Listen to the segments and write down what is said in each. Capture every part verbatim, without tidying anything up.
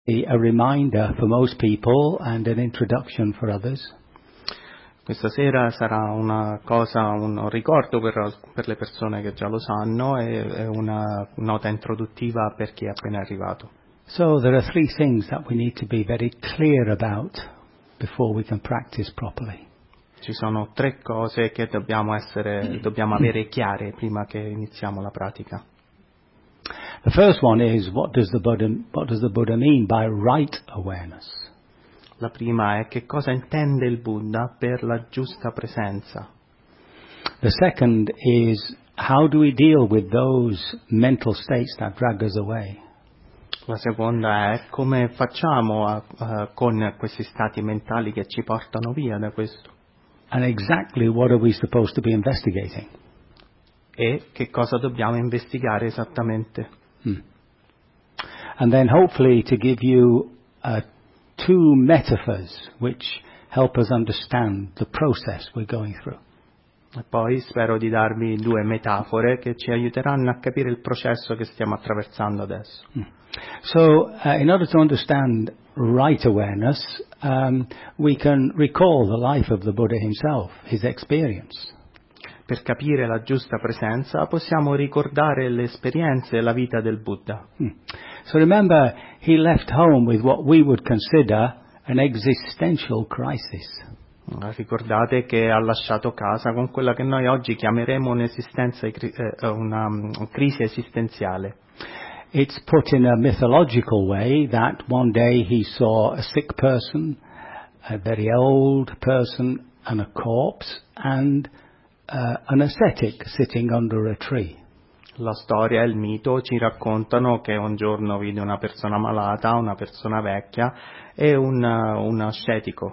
a reminder for most people and an introduction for others. Questa sera sarà una cosa, un ricordo per, per le persone che già lo sanno e, e una nota introduttiva per chi è appena arrivato. So there are three things that we need to be very clear about before we can practice properly. Ci sono tre cose che dobbiamo essere, dobbiamo avere chiare prima che iniziamo la pratica. The first one is what does the Buddha, what does the Buddha mean by right awareness? La prima è che cosa intende il Buddha per la giusta presenza. The second is how do we deal with those mental states that drag us away? La seconda è come facciamo a, a, con questi stati mentali che ci portano via da questo. And exactly what are we supposed to be investigating? E che cosa dobbiamo investigare esattamente. Hmm. And then hopefully to give you uh, two metaphors which help us understand the process we're going through. E poi spero di darvi due metafore che ci aiuteranno a capire il processo che stiamo attraversando adesso. Hmm. So uh, in order to understand right awareness, um, we can recall the life of the Buddha himself, his experience. Per capire la giusta presenza possiamo ricordare le esperienze e la vita del Buddha. Hmm. So remember, he left home with what we would consider an existential crisis. Ricordate che ha lasciato casa con quella che noi oggi chiameremo un'esistenza, una crisi esistenziale. It's put in a mythological way that one day he saw a sick person, a very old person, and a corpse, and uh, an ascetic sitting under a tree. La storia e il mito ci raccontano che un giorno vide una persona malata, una persona vecchia e un, un ascetico.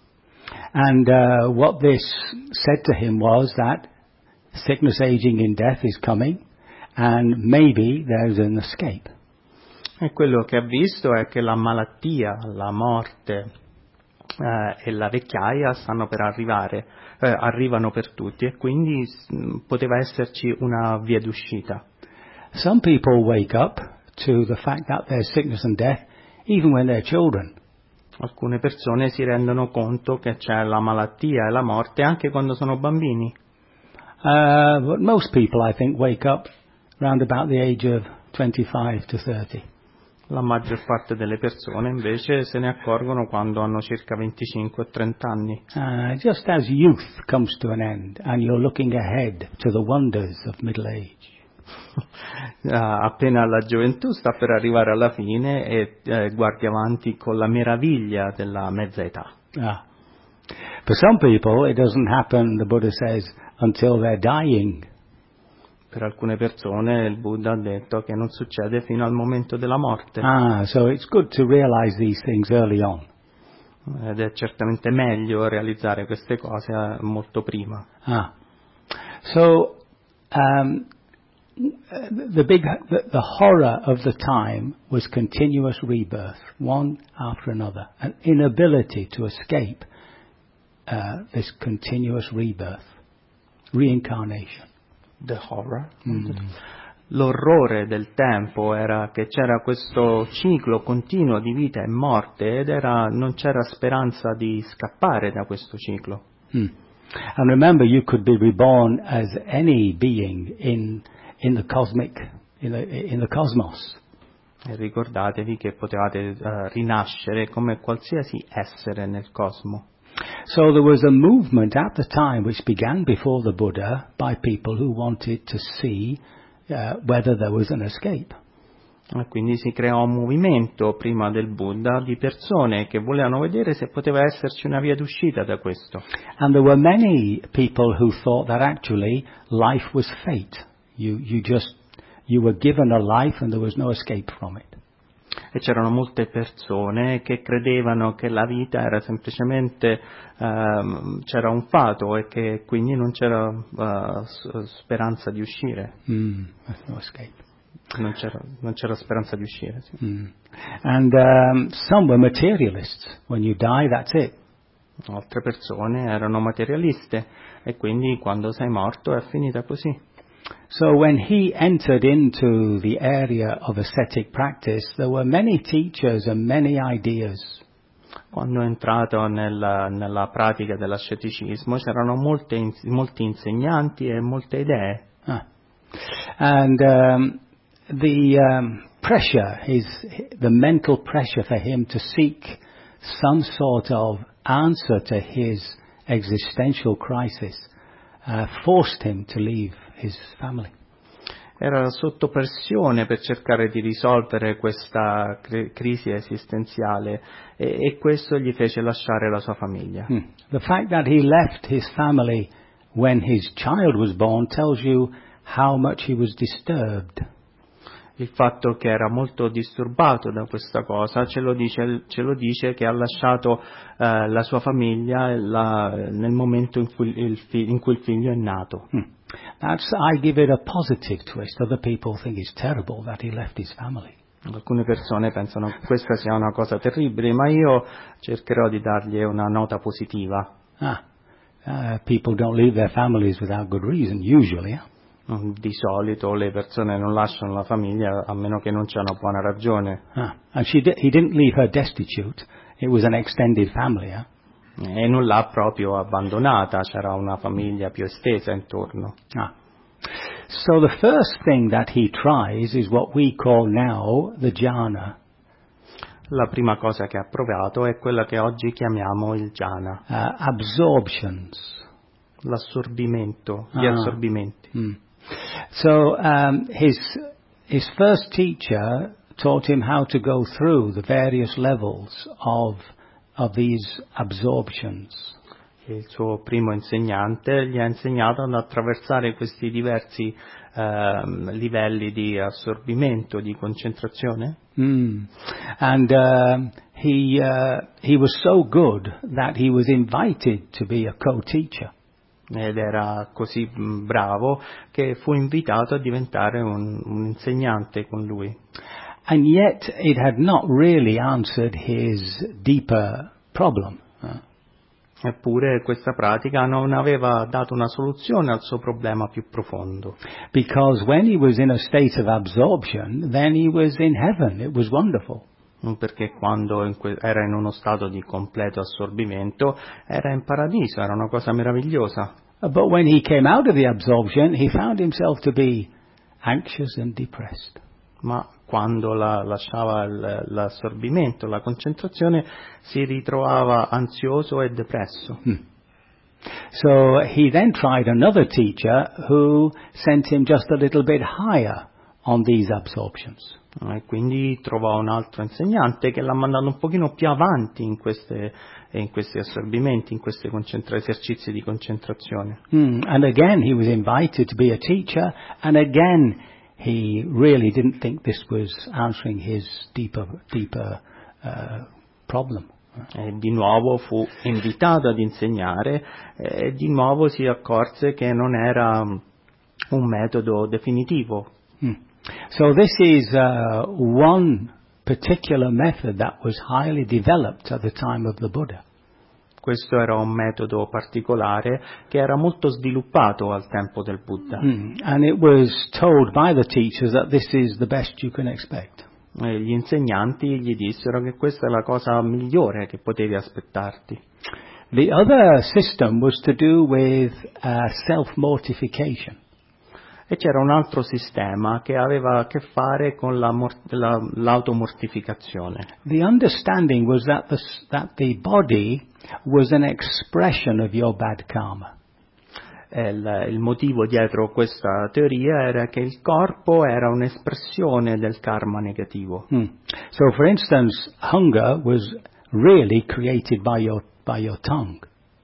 And uh, what this said to him was that sickness, aging, and death is coming, and maybe there's an escape. E quello che ha visto è che la malattia, la morte eh, e la vecchiaia stanno per arrivare, eh, arrivano per tutti e quindi mh, poteva esserci una via d'uscita. Some people wake up to the fact that there's sickness and death even when they're children. Alcune persone si rendono conto che c'è la malattia e la morte anche quando sono bambini. Uh, but most people, I think, wake up round about the age of twenty-five to thirty. La maggior parte delle persone invece se ne accorgono quando hanno circa venticinque o trenta anni. Uh, just as youth comes to an end and you're looking ahead to the wonders of middle age. uh, appena la gioventù sta per arrivare alla fine e eh, guardi avanti con la meraviglia della mezza età. Ah. For some people it doesn't happen, the Buddha says, until they're dying. Per alcune persone il Buddha ha detto che non succede fino al momento della morte. Ah, so it's good to realize these things early on. Ed è certamente meglio realizzare queste cose molto prima. Ah. So um, the big the, the horror of the time was continuous rebirth, one after another, an inability to escape uh, this continuous rebirth, reincarnation. The horror. Mm. L'orrore del tempo era che c'era questo ciclo continuo di vita e morte ed era, non c'era speranza di scappare da questo ciclo. Mm. And remember, you could be reborn as any being in in the cosmic, in the, in the cosmos. E ricordatevi che potevate uh, rinascere come qualsiasi essere nel cosmo. So there was a movement at the time which began before the Buddha by people who wanted to see uh, whether there was an escape. E quindi si creò un movimento prima del Buddha di persone che volevano vedere se poteva esserci una via d'uscita da questo. And there were many people who thought that actually life was fate. You you just you were given a life and there was no escape from it. E c'erano molte persone che credevano che la vita era semplicemente um, c'era un fato e che quindi non c'era uh, speranza di uscire. Mm, no escape. Non c'era, non c'era speranza di uscire. Sì. Mm. And um, some were materialists. When you die, that's it. Altre persone erano materialiste e quindi quando sei morto è finita così. So when he entered into the area of ascetic practice, there were many teachers and many ideas. Quando è entrato nella, nella pratica dell'asceticismo c'erano molte, molti insegnanti e molte idee. Ah. And um, the um, pressure, his, the mental pressure for him to seek some sort of answer to his existential crisis uh, forced him to leave his family. Era sotto pressione per cercare di risolvere questa cri- crisi esistenziale e, e questo gli fece lasciare la sua famiglia. Hmm. The fact that he left his family when his child was born tells you how much he was disturbed. Il fatto che era molto disturbato da questa cosa ce lo dice, ce lo dice che ha lasciato eh, la sua famiglia la, nel momento in cui, il fi- in cui il figlio è nato. Hmm. That's, I give it a positive twist. Other people think it's terrible that he left his family. Alcune persone pensano che questa sia una cosa terribile, ma io cercherò di dargli una nota positiva. Ah, uh, people don't leave their families without good reason, usually. Eh? Di solito le persone non lasciano la famiglia a meno che non c'è una buona ragione. Ah, and she di- he didn't leave her destitute. It was an extended family. Eh? E non l'ha proprio abbandonata, c'era una famiglia più estesa intorno. Ah. So the first thing that he tries is what we call now the jhana. La prima cosa che ha provato è quella che oggi chiamiamo il jhana, Uh, absorptions. l'assorbimento, gli Ah. assorbimenti. Mm. So um, his his first teacher taught him how to go through the various levels of of these absorptions. Il suo primo insegnante gli ha insegnato ad attraversare questi diversi ehm, livelli di assorbimento, di concentrazione. Mm. And um, he uh, he was so good that he was invited to be a co-teacher. Ed era così mh, bravo che fu invitato a diventare un, un insegnante con lui. And yet it had not really answered his deeper problem. Uh, Eppure questa pratica non aveva dato una soluzione al suo problema più profondo. Because when he was in a state of absorption, then he was in heaven. It was wonderful. Perché quando in que- era in uno stato di completo assorbimento era in paradiso, era una cosa meravigliosa. Uh, But when he came out of the absorption, he found himself to be anxious and depressed. Ma quando la, lasciava il, l'assorbimento, la concentrazione, si ritrovava ansioso e depresso. Hmm. So he then tried another teacher who sent him just a little bit higher on these absorptions. E quindi trovò un altro insegnante che l'ha mandato un pochino più avanti in, queste, in questi assorbimenti, in questi concentra- esercizi di concentrazione. Hmm. And again he was invited to be a teacher, and again he really didn't think this was answering his deeper, deeper uh, problem. E di nuovo fu invitato ad insegnare e di nuovo si accorse che non era un metodo definitivo. Hmm. So this is uh, one particular method that was highly developed at the time of the Buddha. Questo era un metodo particolare che era molto sviluppato al tempo del Buddha. Mm. And it was told by the teachers that this is the best you can expect. E gli insegnanti gli dissero che questa è la cosa migliore che potevi aspettarti. The other system was to do with uh, self-mortification. E c'era un altro sistema che aveva a che fare con la mor- la, l'automortificazione. The understanding was that the, that the body was an expression of your bad karma. E il, il motivo dietro questa teoria era che il corpo era un'espressione del karma negativo. Hmm. So, for instance, hunger was really created by your by your tongue.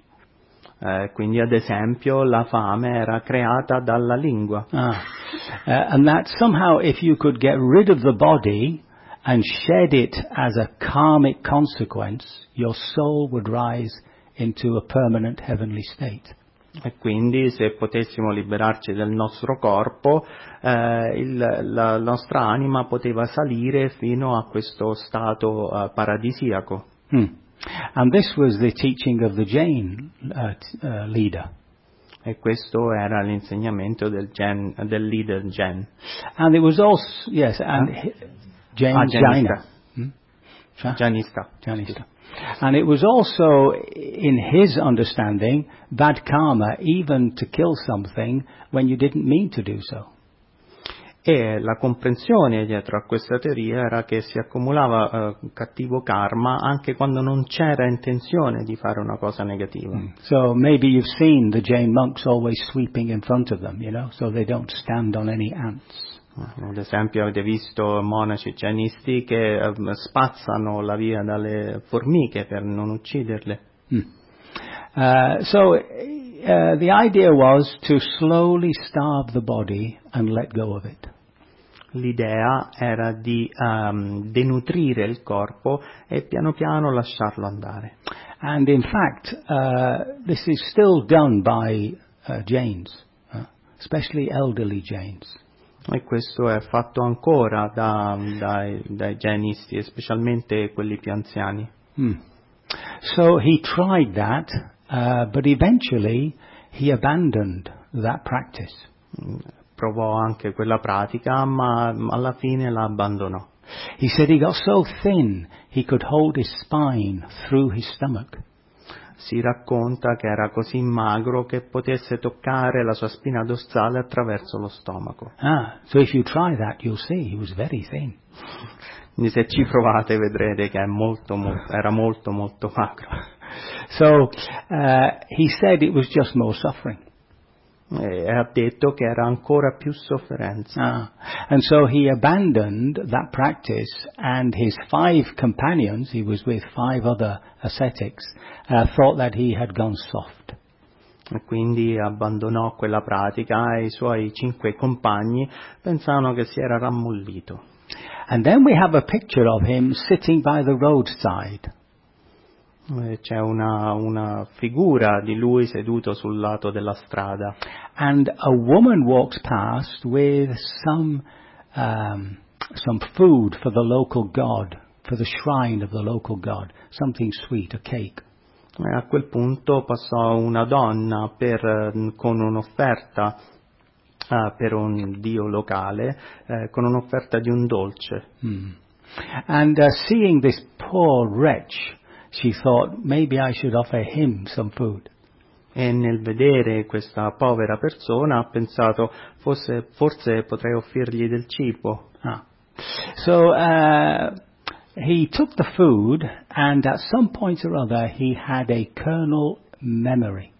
Eh, quindi, ad esempio, la fame era creata dalla lingua. Ah. Uh, and that somehow, if you could get rid of the body and shed it as a karmic consequence, your soul would rise into a permanent heavenly state. E quindi, se potessimo liberarci del nostro corpo, eh, il, la nostra anima poteva salire fino a questo stato eh, paradisiaco. Hmm. And this was the teaching of the Jain uh, t- uh, leader. E questo era l'insegnamento del, gen, del leader Jen. And it was also, yes, and Huh? he, Jain, Ah, Jaina. Janista. Hmm? Cioè? Janista. Janista. And it was also, in his understanding, bad karma even to kill something when you didn't mean to do so. E la comprensione dietro a questa teoria era che si accumulava eh, cattivo karma anche quando non c'era intenzione di fare una cosa negativa. Mm. So maybe you've seen the Jain monks always sweeping in front of them, you know, so they don't stand on any ants. Ad esempio avete visto monaci jainisti che eh, spazzano la via dalle formiche per non ucciderle. Mm. Uh, so uh, the idea was to slowly starve the body and let go of it. L'idea era di um, denutrire il corpo e piano piano lasciarlo andare. And in fact, uh, this is still done by uh, Jains, uh, especially elderly Jains. E questo è fatto ancora da, dai, dai jainisti, specialmente quelli più anziani. Mm. So he tried that, uh, but eventually he abandoned that practice. Provò anche quella pratica, ma alla fine la abbandonò. He said he got so thin he could hold his spine through his stomach. Si racconta che era così magro che potesse toccare la sua spina dorsale attraverso lo stomaco. Ah, so if you try that, you'll see he was very thin. Quindi se ci provate vedrete che è molto, molto, era molto molto magro. So uh, he said it was just more suffering. E ha detto che era ancora più sofferenza. Ah. And so he abandoned that practice, and his five companions, he was with five other ascetics, uh, thought that he had gone soft. E quindi abbandonò quella pratica e i suoi cinque compagni pensavano che si era rammollito. And then we have a picture of him sitting by the roadside. C'è una, una figura di lui seduto sul lato della strada. And a woman walks past with some um, some food for the local god, for the shrine of the local god, something sweet, a cake. E a quel punto passò una donna per, con un'offerta uh, per un dio locale, eh, con un'offerta di un dolce. Hmm. And uh, seeing this poor wretch, she thought, maybe I should offer him some food. E nel vedere questa povera persona ha pensato, forse, forse potrei offrirgli del cibo. Ah. So uh, he took the food, and at some point or other he had a kernel memory.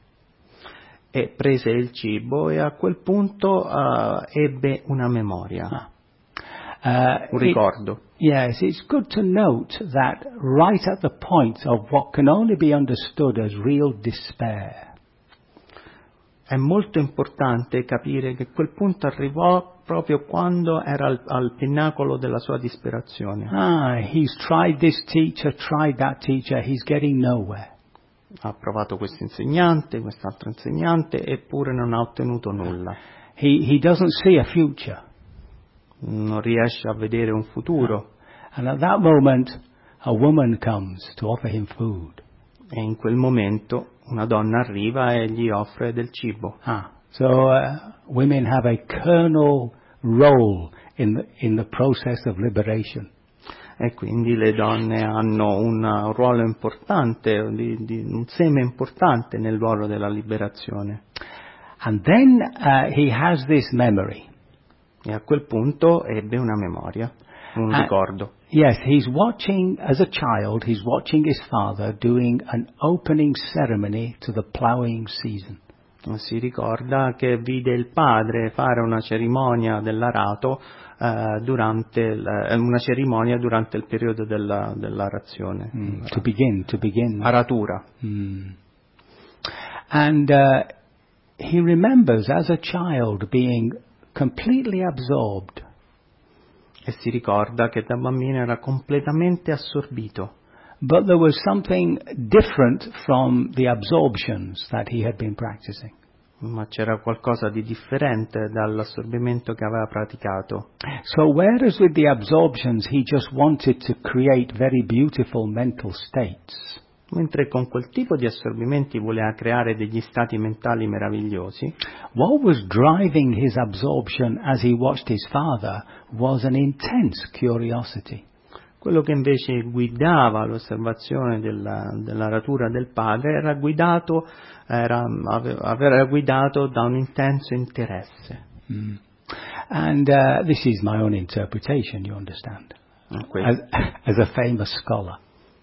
E prese il cibo e a quel punto uh, ebbe una memoria, Ah. Uh, un ricordo. It, yes, it's good to note that right at the point of what can only be understood as real despair. È molto importante capire che quel punto arrivò proprio quando era al, al pinnacolo della sua disperazione. Ah, he's tried this teacher, tried that teacher, he's getting nowhere. Ha provato questo insegnante, quest'altro insegnante, eppure non ha ottenuto nulla. He, he doesn't see a future. Non riesce a vedere un futuro. And at that moment, a woman comes to offer him food. E in quel momento una donna arriva e gli offre del cibo. Ah, so uh, women have a kernel role in the, in the process of liberation. E quindi le donne hanno un, un ruolo importante, di, di, un seme importante nel ruolo della liberazione. And then uh, he has this memory. E a quel punto ebbe una memoria, un Uh, ricordo. Yes, he's watching, as a child, he's watching his father doing an opening ceremony to the plowing season. Si ricorda che vide il padre fare una cerimonia dell'arato eh, durante il, eh, una cerimonia durante il periodo della, dell'arazione. Mm, to begin, to begin. Aratura. Mm. And uh, he remembers as a child being completely absorbed. E si ricorda che da bambino era completamente assorbito. But there was something different from the absorptions that he had been practicing. Ma c'era qualcosa di differente dall'assorbimento che aveva praticato. So whereas with the absorptions he just wanted to create very beautiful mental states, Mentre con quel tipo di assorbimenti voleva creare degli stati mentali meravigliosi, what was driving his absorption as he watched his father was an intense curiosity. quello che invece guidava l'osservazione della, della natura del padre era guidato, era, era guidato da un intenso interesse. Mm. And uh, this is my own interpretation, you understand, as, as a famous scholar.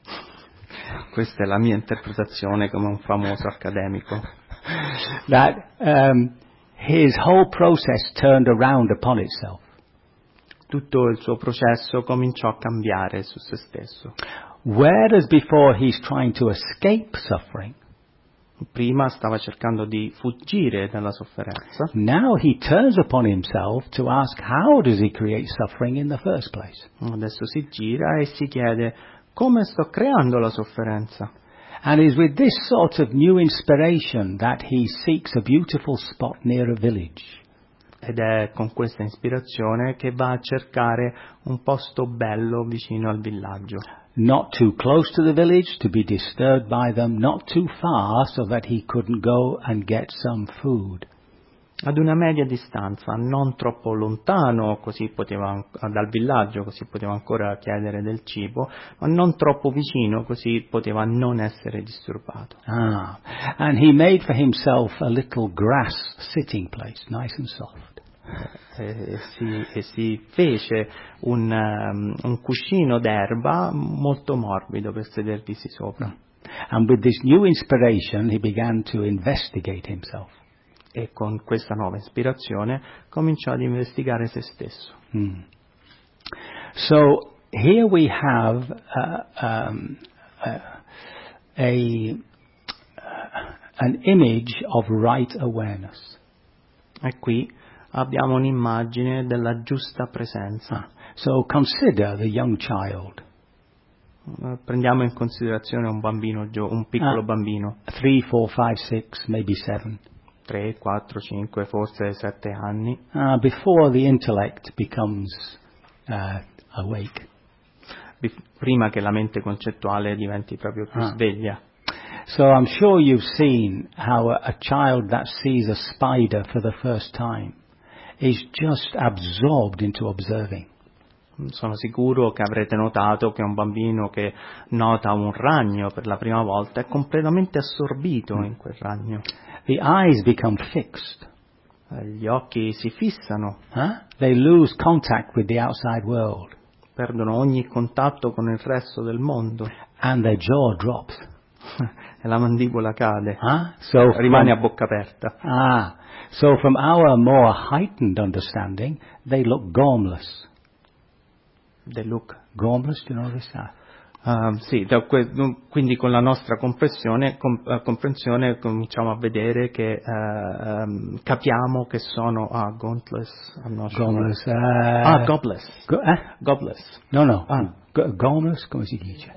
Questa è la mia interpretazione come un famoso accademico. That um, his whole process turned around upon itself. Tutto il suo processo cominciò a cambiare su se stesso. Whereas before he's trying to escape suffering, prima stava cercando di fuggire dalla sofferenza. Now he turns upon himself to ask how does he create suffering in the first place. Adesso si gira e si chiede come sto creando la sofferenza. And it is with this sort of new inspiration that he seeks a beautiful spot near a village. Ed è con questa ispirazione che va a cercare un posto bello vicino al villaggio. Not too close to the village to be disturbed by them, not too far so that he couldn't go and get some food. Ad una media distanza, non troppo lontano così poteva, dal villaggio, così poteva ancora chiedere del cibo, ma non troppo vicino così poteva non essere disturbato. Ah, and he made for himself a little grass sitting place, nice and soft. E si, e si fece un, um, un cuscino d'erba molto morbido per sedervisi sopra. And with this new inspiration he began to investigate himself. E con questa nuova ispirazione cominciò ad investigare se stesso. Hmm. So here we have uh, um, uh, a uh, an image of right awareness. E qui abbiamo un'immagine della giusta presenza. So consider the young child. Prendiamo in considerazione un bambino, un piccolo uh, bambino. Three, four, five, six, maybe seven. tre, quattro, cinque, forse sette anni. Uh, before the intellect becomes uh, awake. Bif- prima che la mente concettuale diventi proprio più ah. sveglia. So I'm sure you've seen how a, a child that sees a spider for the first time is just absorbed into observing. Sono sicuro che avrete notato che un bambino che nota un ragno per la prima volta è completamente assorbito mm. in quel ragno. The eyes become fixed. Gli occhi si fissano. Huh? They lose contact with the outside world. Perdono ogni contatto con il resto del mondo. And their jaw drops. E la mandibola cade. Huh? So rimane from, a bocca aperta. Ah, so from our more heightened understanding, they look gormless. They look gormless, do you know this? Uh, sì, da que- quindi con la nostra comprensione, com- uh, comprensione cominciamo a vedere che uh, um, capiamo che sono ah, gauntless, I'm not sure. Gormless. Uh, ah, gobless. Go- eh? Gobless. No, no. Ah. Go- gormless, come si dice?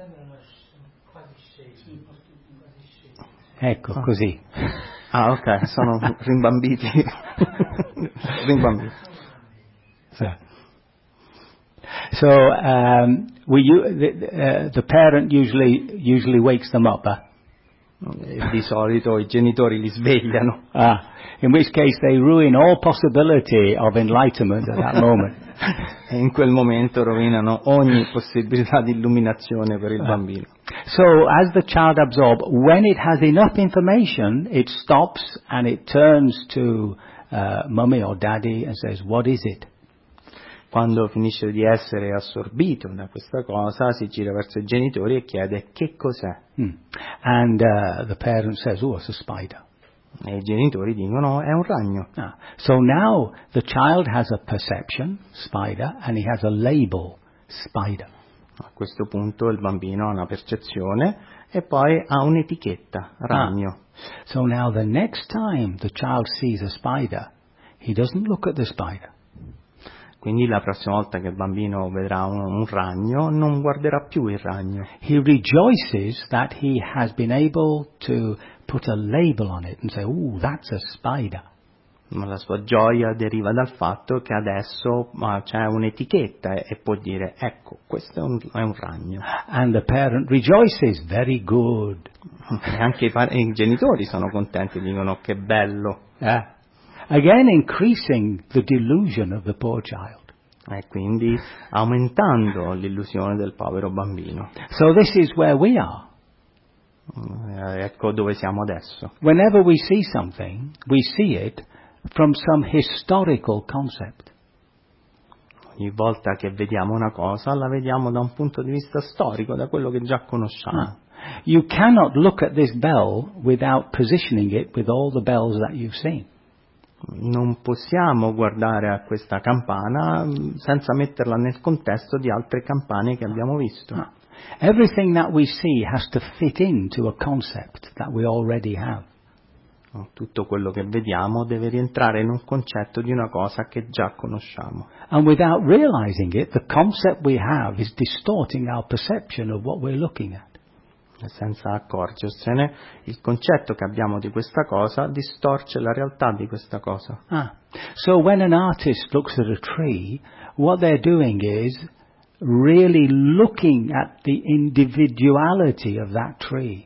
Ecco, ah. così. Ah, ok, sono rimbambiti. rimbambiti. So. So um, we, the, uh, the parent usually usually wakes them up. Huh? Di solito i genitori li svegliano. Ah, in which case they ruin all possibility of enlightenment at that moment. E in quel momento rovinano ogni possibilità di illuminazione per il bambino. So as the child absorbs, when it has enough information, it stops and it turns to uh, mommy or daddy and says, "What is it?" Quando finisce di essere assorbito da questa cosa, si gira verso i genitori e chiede che cos'è. Hmm. And uh, the parent says, "Oh, it's a spider." E i genitori dicono è un ragno. Ah. So now the child has a perception, spider, and he has a label, spider. A questo punto il bambino ha una percezione e poi ha un'etichetta, ragno. Ah. So now the next time the child sees a spider, he doesn't look at the spider. Quindi la prossima volta che il bambino vedrà un, un ragno, non guarderà più il ragno. He rejoices that he has been able to put a label on it and say, "Ooh, that's a spider." Ma la sua gioia deriva dal fatto che adesso uh, c'è un'etichetta e, e può dire, ecco, questo è un, è un ragno. And the parent rejoices, very good. E anche i, par- i genitori sono contenti, dicono che bello. Yeah. Again increasing the delusion of the poor child. E quindi aumentando l'illusione del povero bambino. So this is where we are. Eh, ecco dove siamo adesso. Whenever we see something, we see it from some historical concept. Ogni volta che vediamo una cosa, la vediamo da un punto di vista storico, da quello che già conosciamo. Ah. You cannot look at this bell without positioning it with all the bells that you've seen. Non possiamo guardare a questa campana senza metterla nel contesto di altre campane che abbiamo visto. Ah. Everything that we see has to fit into a concept that we already have. Tutto quello che vediamo deve rientrare in un concetto di una cosa che già conosciamo. And without realizing it, the concept we have is distorting our perception of what we're looking at. Senza accorgersene, il concetto che abbiamo di questa cosa distorce la realtà di questa cosa. Ah. So when an artist looks at a tree, what they're doing is really looking at the individuality of that tree.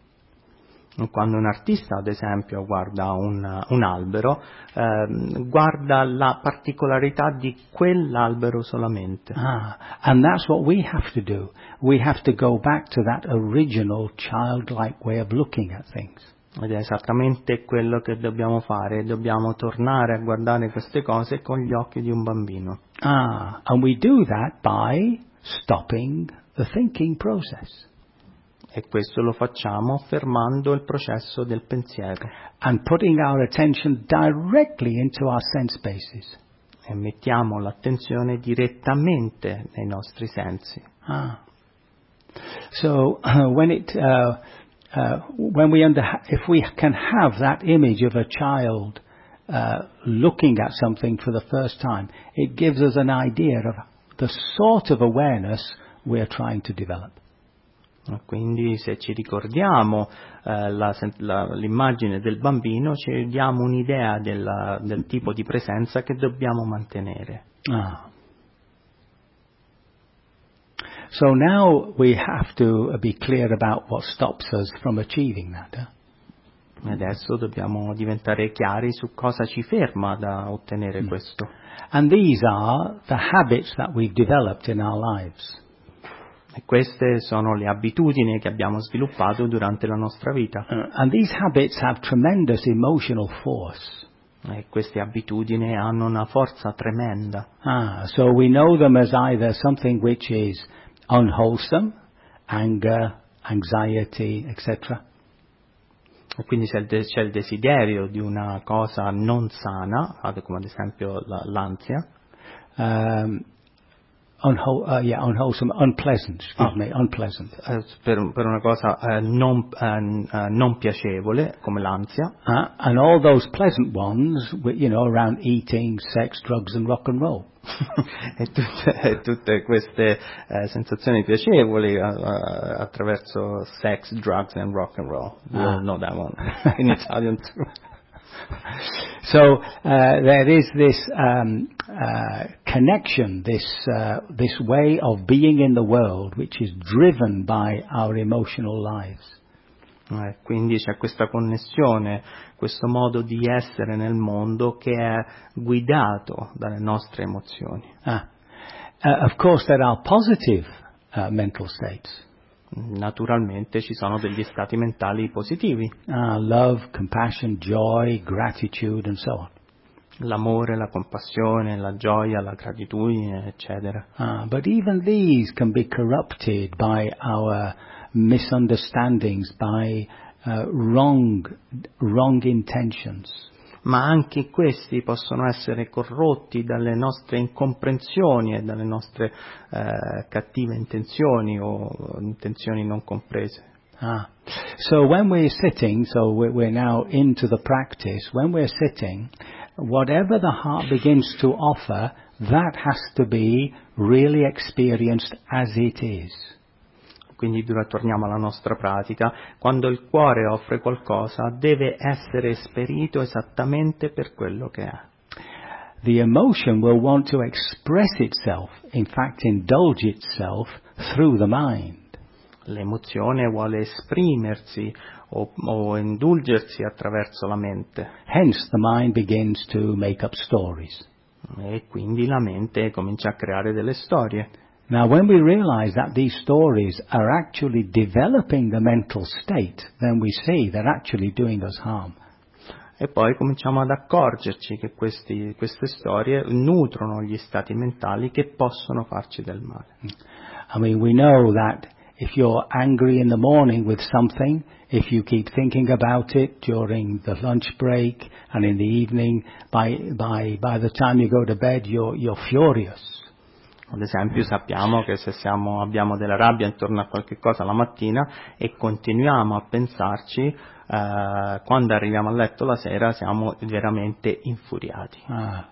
Quando un artista, ad esempio, guarda un, un albero, ehm, guarda la particolarità di quell'albero solamente. Ah, and that's what we have to do. We have to go back to that original childlike way of looking at things. Ed è esattamente quello che dobbiamo fare, dobbiamo tornare a guardare queste cose con gli occhi di un bambino. Ah, and we do that by stopping the thinking process. E questo lo facciamo fermando il processo del pensiero. And putting our attention directly into our sense bases. E mettiamo l'attenzione direttamente nei nostri sensi. Ah. So uh, when it, uh, uh, when we under, if we can have that image of a child uh, looking at something for the first time, it gives us an idea of the sort of awareness we're trying to develop. Quindi se ci ricordiamo eh, la, la, l'immagine del bambino, ci diamo un'idea della, del tipo di presenza che dobbiamo mantenere. Ah. So now we have to be clear about what stops us from achieving that. Eh? Adesso dobbiamo diventare chiari su cosa ci ferma da ottenere mm. questo. And these are the habits that we've developed in our lives. E queste sono le abitudini che abbiamo sviluppato durante la nostra vita. Uh, and these habits have tremendous emotional force. E queste abitudini hanno una forza tremenda. Ah, so we know them as either something which is unwholesome, anger, anxiety, et cetera. E quindi c'è il, de- c'è il desiderio di una cosa non sana, come ad esempio la, l'ansia. Um, Unwhole, uh, yeah, unwholesome, unpleasant, excuse oh. me, unpleasant. Uh, per, per una cosa uh, non, uh, uh, non piacevole, come l'ansia. Uh, and all those pleasant ones, you know, around eating, sex, drugs and rock and roll. e, tutte, e tutte queste uh, sensazioni piacevoli uh, uh, attraverso sex, drugs and rock and roll. We ah. all know that one in Italian too. So uh, there is this um, uh, connection, this uh, this way of being in the world, which is driven by our emotional lives. Eh, quindi c'è questa connessione, questo modo di essere nel mondo che è guidato dalle nostre emozioni. Ah. Uh, of course, there are positive uh, mental states. Naturalmente ci sono degli stati mentali positivi. Uh, love, compassion, joy, gratitude and so on. L'amore, la compassione, la gioia, la gratitudine, eccetera. Uh, but even these can be corrupted by our misunderstandings, by uh, wrong, wrong intentions. Ma anche questi possono essere corrotti dalle nostre incomprensioni e dalle nostre eh, cattive intenzioni o intenzioni non comprese. Ah. So when we're sitting, so we're, we're now into the practice, when we're sitting, whatever the heart begins to offer, that has to be really experienced as it is. Quindi torniamo alla nostra pratica, quando il cuore offre qualcosa deve essere esperito esattamente per quello che è. The emotion will want to express itself, in fact indulge itself, through the mind. L'emozione vuole esprimersi o, o indulgersi attraverso la mente. Hence the mind begins to make up stories. E quindi la mente comincia a creare delle storie. Now when we realize that these stories are actually developing the mental state, then we see they're actually doing us harm. E poi cominciamo ad accorgerci che questi, queste storie nutrono gli stati mentali che possono farci del male. I mean, we know that if you're angry in the morning with something, if you keep thinking about it during the lunch break and in the evening, by, by, by the time you go to bed, you're, you're furious. Ad esempio sappiamo che se siamo, abbiamo della rabbia intorno a qualche cosa la mattina e continuiamo a pensarci, eh, quando arriviamo a letto la sera siamo veramente infuriati. Ah.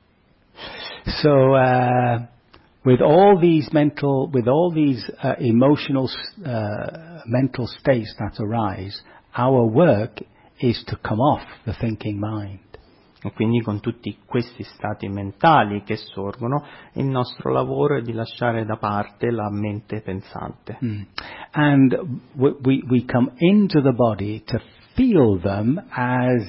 So, uh, with all these mental, with all these uh, emotional, uh, mental states that arise, our work is to come off the thinking mind. E quindi con tutti questi stati mentali che sorgono, il nostro lavoro è di lasciare da parte la mente pensante. Mm. And we, we, we come into the body to feel them as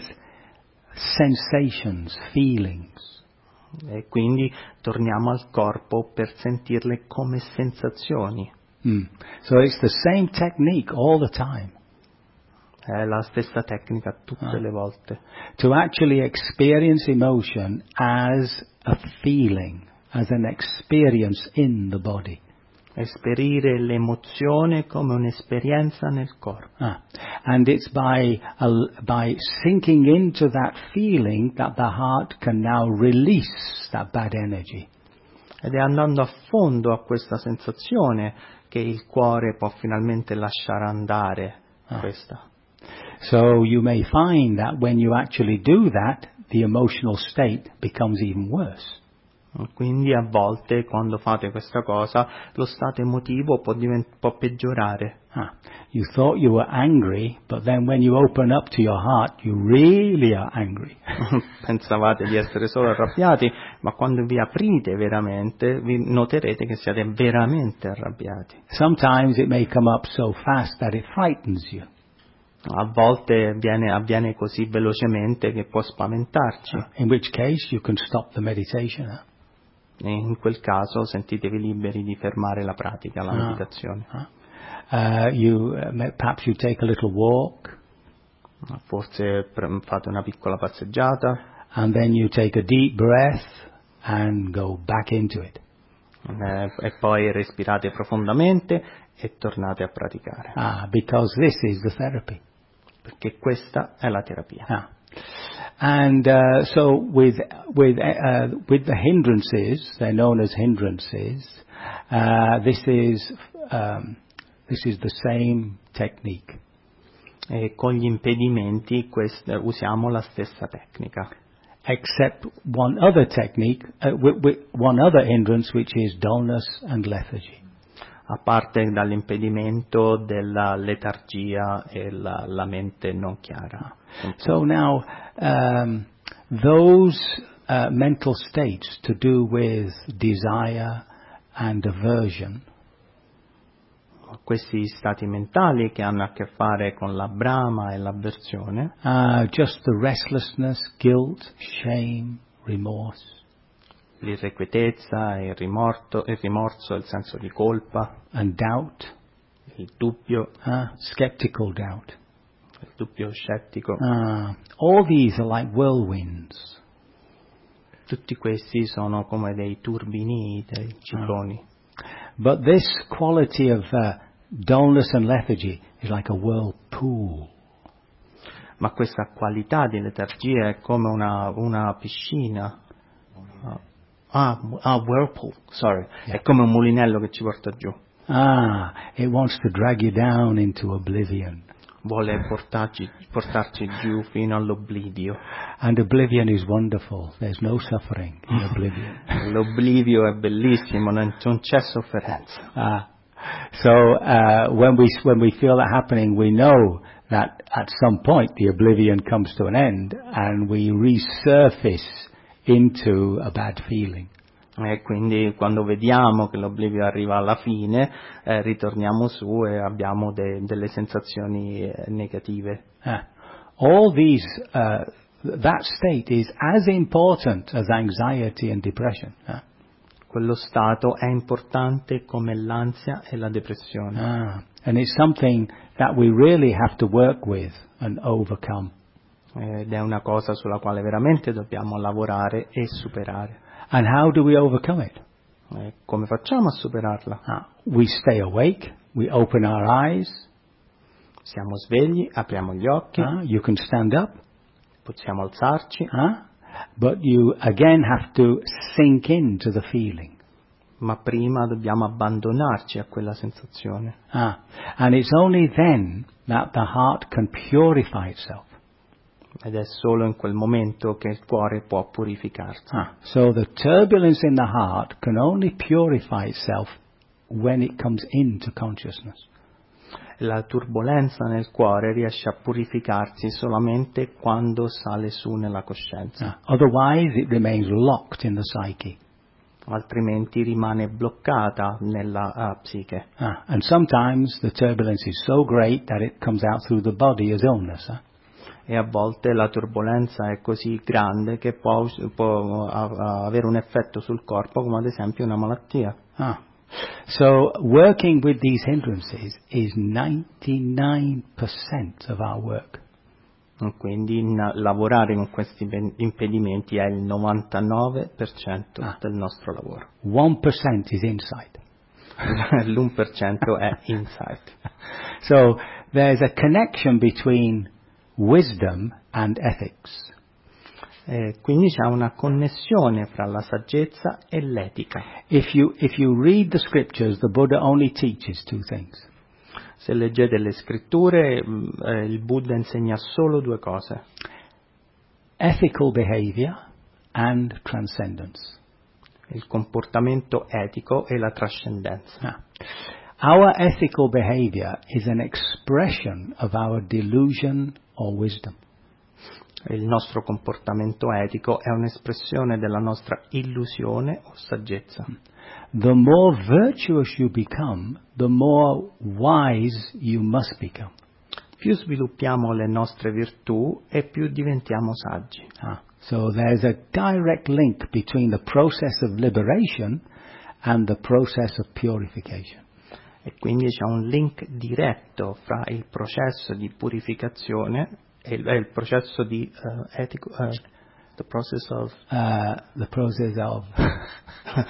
sensations, feelings. E quindi torniamo al corpo per sentirle come sensazioni. Mm. So it's the same technique all the time. È la stessa tecnica tutte Ah. le volte. To actually experience emotion as a feeling, as an experience in the body. Esperire l'emozione come un'esperienza nel corpo. Ah. And it's by, uh, by sinking into that feeling that the heart can now release that bad energy. Ed è andando a fondo a questa sensazione che il cuore può finalmente lasciare andare Ah. questa. So you may find that when you actually do that, the emotional state becomes even worse. Quindi a volte quando fate questa cosa lo stato emotivo può, divent- può peggiorare. Ah, you thought you were angry, but then when you open up to your heart, you really are angry. Pensavate di essere solo arrabbiati, ma quando vi aprite veramente vi noterete che siete veramente arrabbiati. Sometimes it may come up so fast that it frightens you. A volte viene, avviene così velocemente che può spaventarci. In which case you can stop the meditation. Huh? E in quel caso sentitevi liberi di fermare la pratica, la Ah. meditazione. Uh, you uh, may- perhaps you take a little walk, Forse pre- fate una piccola passeggiata and then you take a deep breath and go back into it. eh, e poi respirate profondamente e tornate a praticare. Ah, because this is the therapy. Perché questa è la terapia. Ah. And uh, so with with uh, with the hindrances, they're known as hindrances. Uh, this is um, this is the same technique. E con gli impedimenti quest- usiamo la stessa tecnica. Except one other technique, uh, with, with one other hindrance, which is dullness and lethargy. A parte dall'impedimento della letargia e la, la mente non chiara. So now, um, those uh, mental states to do with desire and aversion, Questi stati mentali che hanno a che fare con la brama e l'avversione, uh, just the restlessness, guilt, shame, remorse, l'irrequietezza, il rimorso, il rimorso, il senso di colpa, and doubt, il dubbio, uh, skeptical doubt. il dubbio scettico, Uh, all these are like whirlwinds. tutti questi sono come dei turbini, dei cicloni. But this quality of uh, dullness and lethargy is like a whirlpool. Ma questa qualità di letargia è come una, una piscina. Ah, ah, whirlpool, sorry. Yeah. È come un mulinello che ci porta giù. Ah, it wants to drag you down into oblivion. Vuole portarci, portarci giù fino all'oblivio. And oblivion is wonderful. There's no suffering in oblivion. L'oblivio è bellissimo, non, non c'è sofferenza. Ah, So uh, when we when we feel that happening, we know that at some point the oblivion comes to an end, and we resurface into a bad feeling. E quindi quando vediamo che l'oblivio arriva alla fine, eh, ritorniamo su e abbiamo de- delle sensazioni eh, negative. Uh, all these, uh, that state is as important as anxiety and depression. Uh. Quello stato è importante come l'ansia e la depressione. Ah, and it's something that we really have to work with and overcome. Ed è una cosa sulla quale veramente dobbiamo lavorare e superare. And how do we overcome it? E come facciamo a superarla? Uh, we stay awake, we open our eyes. Siamo svegli, apriamo gli occhi, Uh, you can stand up. possiamo alzarci, Uh, but you again have to sink into the feeling. ma prima dobbiamo abbandonarci a quella sensazione. Ah, and it's only then that the heart can purify itself. Ed è solo in quel momento che il cuore può purificarsi. Ah, so the turbulence in the heart can only purify itself when it comes into consciousness. La turbolenza nel cuore riesce a purificarsi solamente quando sale su nella coscienza. Ah, otherwise it remains locked in the psyche. Altrimenti rimane bloccata nella uh, psiche. Ah, and sometimes the turbulence is so great that it comes out through the body as illness. Huh? E a volte la turbolenza è così grande che può, può uh, avere un effetto sul corpo, come ad esempio una malattia. Ah. So working with these hindrances is ninety-nine percent of our work. Quindi in, lavorare con questi impedimenti è il novantanove per cento ah. del nostro lavoro. one percent is insight. L'uno per cento è insight. So there's a connection between wisdom and ethics. Eh, quindi c'è una connessione fra la saggezza e l'etica. If you if you read the scriptures, the Buddha only teaches two things. Se leggete le scritture, eh, il Buddha insegna solo due cose. Ethical behavior and transcendence. Il comportamento etico e la trascendenza. Now, our ethical behavior is an expression of our delusion or wisdom. Il nostro comportamento etico è un'espressione della nostra illusione o saggezza. The more virtuous you become, the more wise you must become. Più sviluppiamo le nostre virtù e più diventiamo saggi. Ah, so there's a direct link between the process of liberation and the process of purification. E quindi c'è un link diretto fra il processo di purificazione e il, il processo di uh, etico, uh, the process of uh, the process of uh,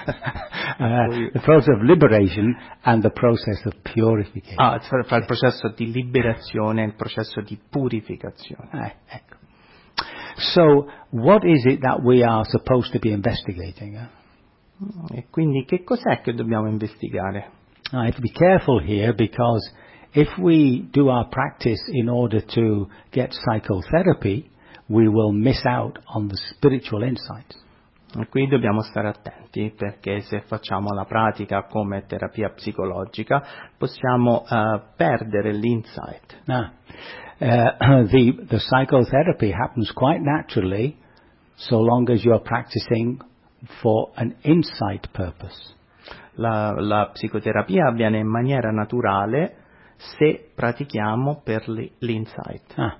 the process of liberation and the process of purification. Ah, fra il processo di liberazione e il processo di purificazione. Eh, ecco. So, what is it that we are supposed to be investigating? Eh? E quindi che cos'è che dobbiamo investigare? I have to be careful here because if we do our practice in order to get psychotherapy, we will miss out on the spiritual insights. E qui dobbiamo stare attenti perché se facciamo la pratica come terapia psicologica possiamo uh, perdere l'insight. Now, uh, the, the psychotherapy happens quite naturally so long as you're practicing for an insight purpose. La, la psicoterapia avviene in maniera naturale se pratichiamo per l'insight. Ah.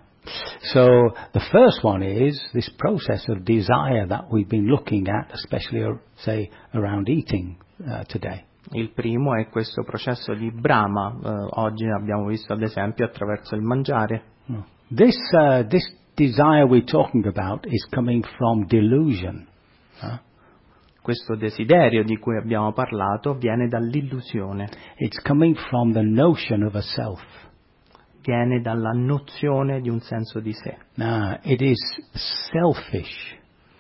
So the first one is this process of desire that we've been looking at, especially, say, around eating uh, today. Il primo è questo processo di brama, uh, oggi abbiamo visto ad esempio attraverso il mangiare. Oh. This, uh, this desire we're talking about is coming from delusion. Huh? Questo desiderio di cui abbiamo parlato viene dall'illusione. It's coming from the notion of a self. Viene dalla nozione di un senso di sé. Now, it is selfish.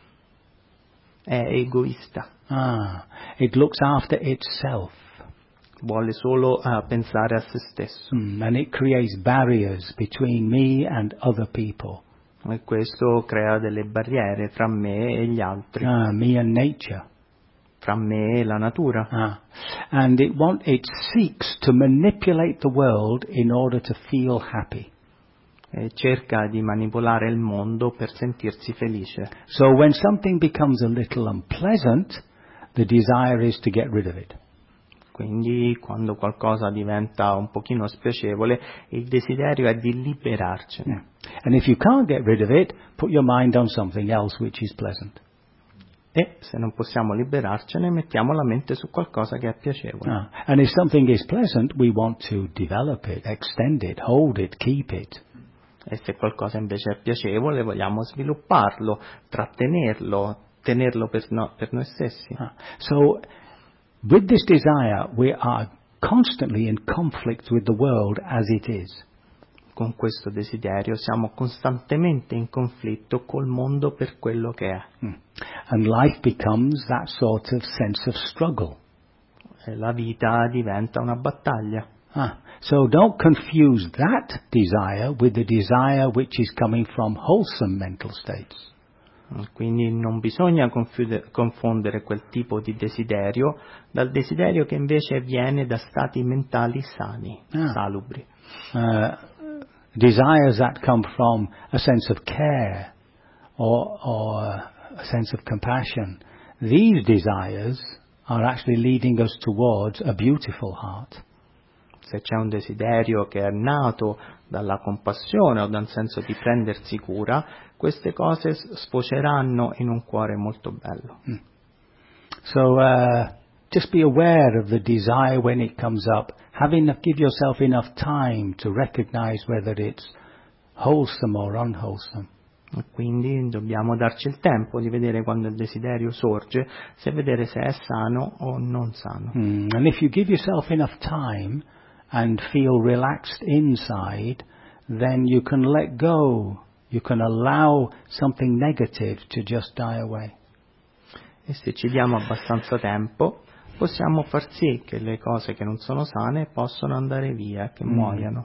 È egoista. Ah, it looks after itself. Vuole solo uh, pensare a se stesso. Mm, and it creates barriers between me and other people. E questo crea delle barriere tra me e gli altri. Ah, me and nature. fra me e la natura. Ah. And it, want, it seeks to manipulate the world in order to feel happy. E cerca di manipolare il mondo per sentirsi felice. So when something becomes a little unpleasant, the desire is to get rid of it. Quindi quando qualcosa diventa un pochino spiacevole, il desiderio è di liberarcene. Yeah. And if you can't get rid of it, put your mind on something else which is pleasant. E se non possiamo liberarcene, mettiamo la mente su qualcosa che è piacevole. Ah. And if something is pleasant, we want to develop it, extend it, hold it, keep it. E se qualcosa invece è piacevole, vogliamo svilupparlo, trattenerlo, tenerlo per, no, per noi stessi. Ah. So, with this desire, we are constantly in conflict with the world as it is. Con questo desiderio siamo costantemente in conflitto col mondo per quello che è. Mm. And life becomes that sort of sense of struggle. E la vita diventa una battaglia. Ah. So don't confuse that desire with the desire which is coming from wholesome mental states. Quindi non bisogna confude, confondere quel tipo di desiderio dal desiderio che invece viene da stati mentali sani, Ah. salubri. Uh, desires that come from a sense of care or, or a sense of compassion. These desires are actually leading us towards a beautiful heart. Se c'è un desiderio che è nato dalla compassione o da un senso di prendersi cura, queste cose sfoceranno in un cuore molto bello. Mm. So uh, just be aware of the desire when it comes up. Have enough, give yourself enough time to recognize whether it's wholesome or unwholesome. E quindi dobbiamo darci il tempo di vedere quando il desiderio sorge, se vedere se è sano o non sano. Mm. And if you give yourself enough time and feel relaxed inside, then you can let go. You can allow something negative to just die away. E se ci diamo abbastanza tempo, possiamo far sì che le cose che non sono sane possano andare via, che Mm. muoiano.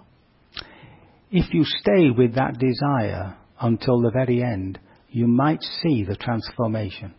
If you stay with that desire until the very end, you might see the transformation.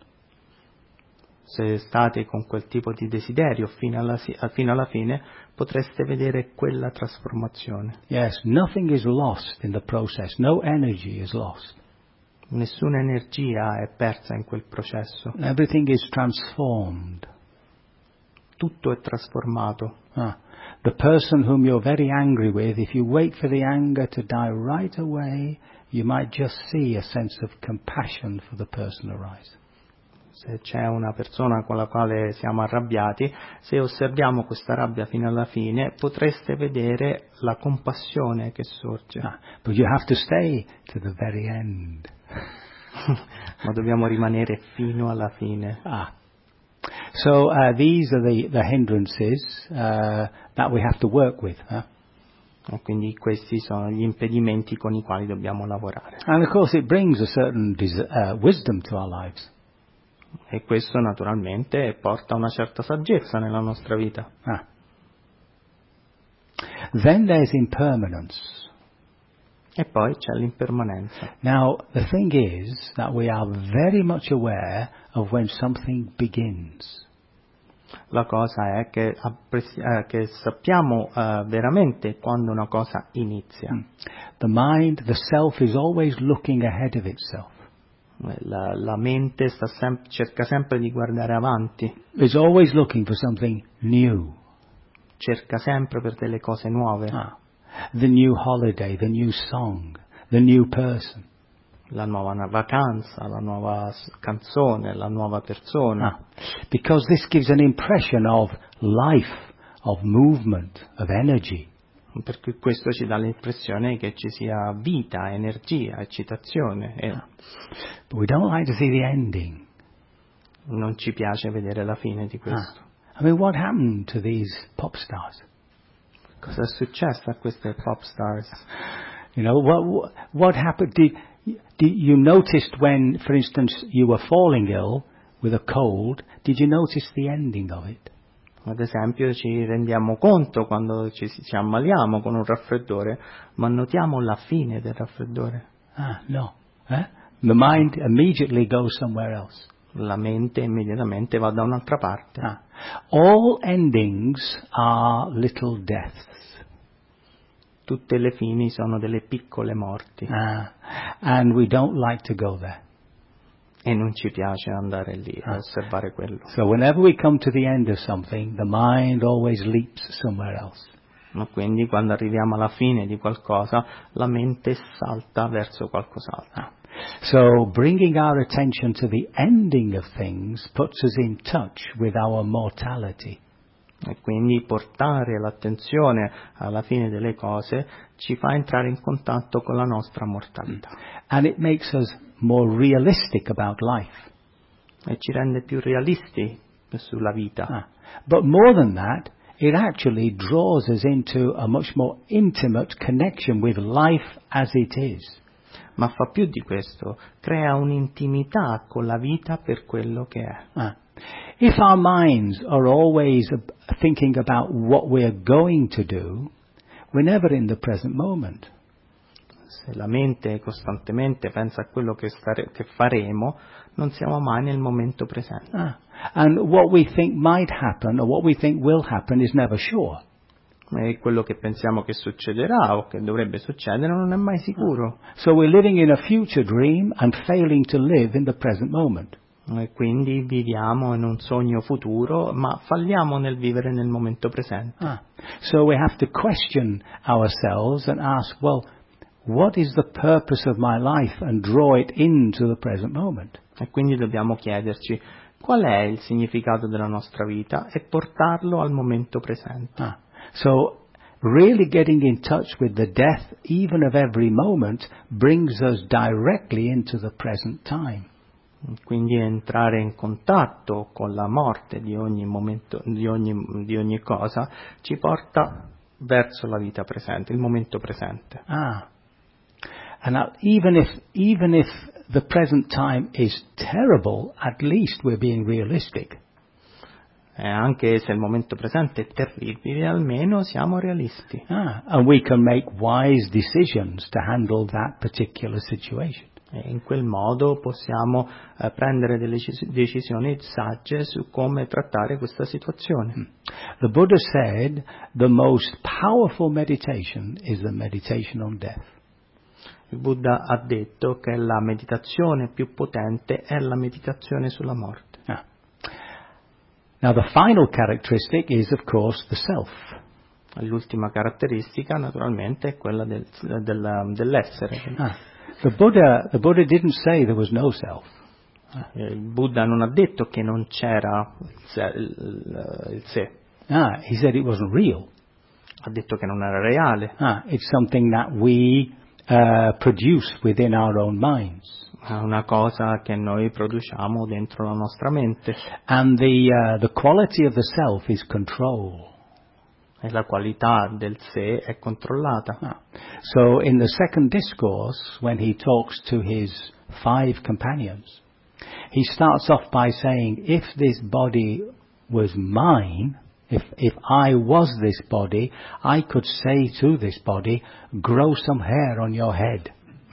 Se state con quel tipo di desiderio fino alla, fino alla fine, potreste vedere quella trasformazione. Yes, nothing is lost in the process. No energy is lost. Nessuna energia è persa in quel processo. Everything is transformed. Tutto è trasformato. Ah, the person whom you're very angry with, if you wait for the anger to die right away, you might just see a sense of compassion for the person arise. Se c'è una persona con la quale siamo arrabbiati, se osserviamo questa rabbia fino alla fine, potreste vedere la compassione che sorge. Ah, but you have to stay to the very end. Ma dobbiamo rimanere fino alla fine. Ah. So uh, these are the, the hindrances uh, that we have to work with. Huh? E quindi questi sono gli impedimenti con i quali dobbiamo lavorare. And of course it brings a certain dis- uh, wisdom to our lives. E questo naturalmente porta una certa saggezza nella nostra vita. Ah. Then there's impermanence. E poi c'è l'impermanenza. Now, the thing is that we are very much aware of when something begins. La cosa è che, apprezzi- eh, che sappiamo eh, veramente quando una cosa inizia. Mm. The mind, the self is always looking ahead of itself. La, la mente sta sem- cerca sempre di guardare avanti, It's always looking for something new. cerca sempre per delle cose nuove. Ah. The new holiday, the new song, the new person. La nuova na- vacanza, la nuova s- canzone, la nuova persona. Ah. Because this gives an impression of life, of movement, of energy. Perché questo ci dà l'impressione che ci sia vita, energia, eccitazione. E But we don't like to see the ending. non ci piace vedere la fine di questo. Ah. I mean, what happened to these pop stars? Cosa è successo a queste pop stars? You know, what what happened? Did, did you noticed when, for instance, you were falling ill with a cold? Did you notice the ending of it? Ad esempio ci rendiamo conto quando ci, ci ammaliamo con un raffreddore, ma notiamo la fine del raffreddore. Ah, no. Eh? The mind immediately goes somewhere else. la mente immediatamente va da un'altra parte. Ah. All endings are little deaths. Tutte le fini sono delle piccole morti. Ah. And we don't like to go there. E non ci piace andare lì a Ah. osservare quello. So whenever we come to the end of something, the mind always leaps somewhere else. Ma quindi quando arriviamo alla fine di qualcosa, la mente salta verso qualcos'altro. Ah. So bringing our attention to the ending of things puts us in touch with our mortality. E quindi portare l'attenzione alla fine delle cose ci fa entrare in contatto con la nostra mortalità. And it makes us more realistic about life. E ci rende più realisti sulla vita. Ah. But more than that, it actually draws us into a much more intimate connection with life as it is. Ma fa più di questo, crea un'intimità con la vita per quello che è. Ah. If our minds are always thinking about what we're going to do, we're never in the present moment. Se la mente costantemente pensa a quello che, stare, che faremo, non siamo mai nel momento presente. Ah. And what we think might happen or what we think will happen is never sure. E quello che pensiamo che succederà o che dovrebbe succedere non è mai sicuro. So we're living in a future dream and failing to live in the present moment. E quindi viviamo in un sogno futuro, ma falliamo nel vivere nel momento presente. Ah. So we have to question ourselves and ask, well, what is the purpose of my life, and draw it into the present moment. E quindi dobbiamo chiederci qual è il significato della nostra vita e portarlo al momento presente. Ah. So really getting in touch with the death even of every moment brings us directly into the present time. Quindi entrare in contatto con la morte di ogni momento, di ogni, di ogni cosa, ci porta verso la vita presente, il momento presente. Ah. And now, even if, even if the present time is terrible, at least we're being realistic. E anche se il momento presente è terribile, almeno siamo realisti. Ah. And we can make wise decisions to handle that particular situation. E in quel modo possiamo eh, prendere delle decisioni sagge su come trattare questa situazione. The Buddha said the most powerful meditation is the meditation on death. Il Buddha ha detto che la meditazione più potente è la meditazione sulla morte. Ah. Now the final characteristic is of course the self. L'ultima caratteristica naturalmente è quella del, del, dell'essere. Ah. The Buddha, the Buddha didn't say there was no self. Il Buddha non ha detto che non c'era il sé. Il, il sé. Ah, he said it wasn't real. Ha detto che non era reale. Ah, it's something that we uh, produce within our own minds. È una cosa che noi produciamo dentro la nostra mente. And the uh, the quality of the self is control. E la qualità del sé è controllata. Ah. So in the second discourse, when he talks to his five companions, he starts off by saying, if this body was mine, if, if I was this body, I could say to this body, grow some hair on your head.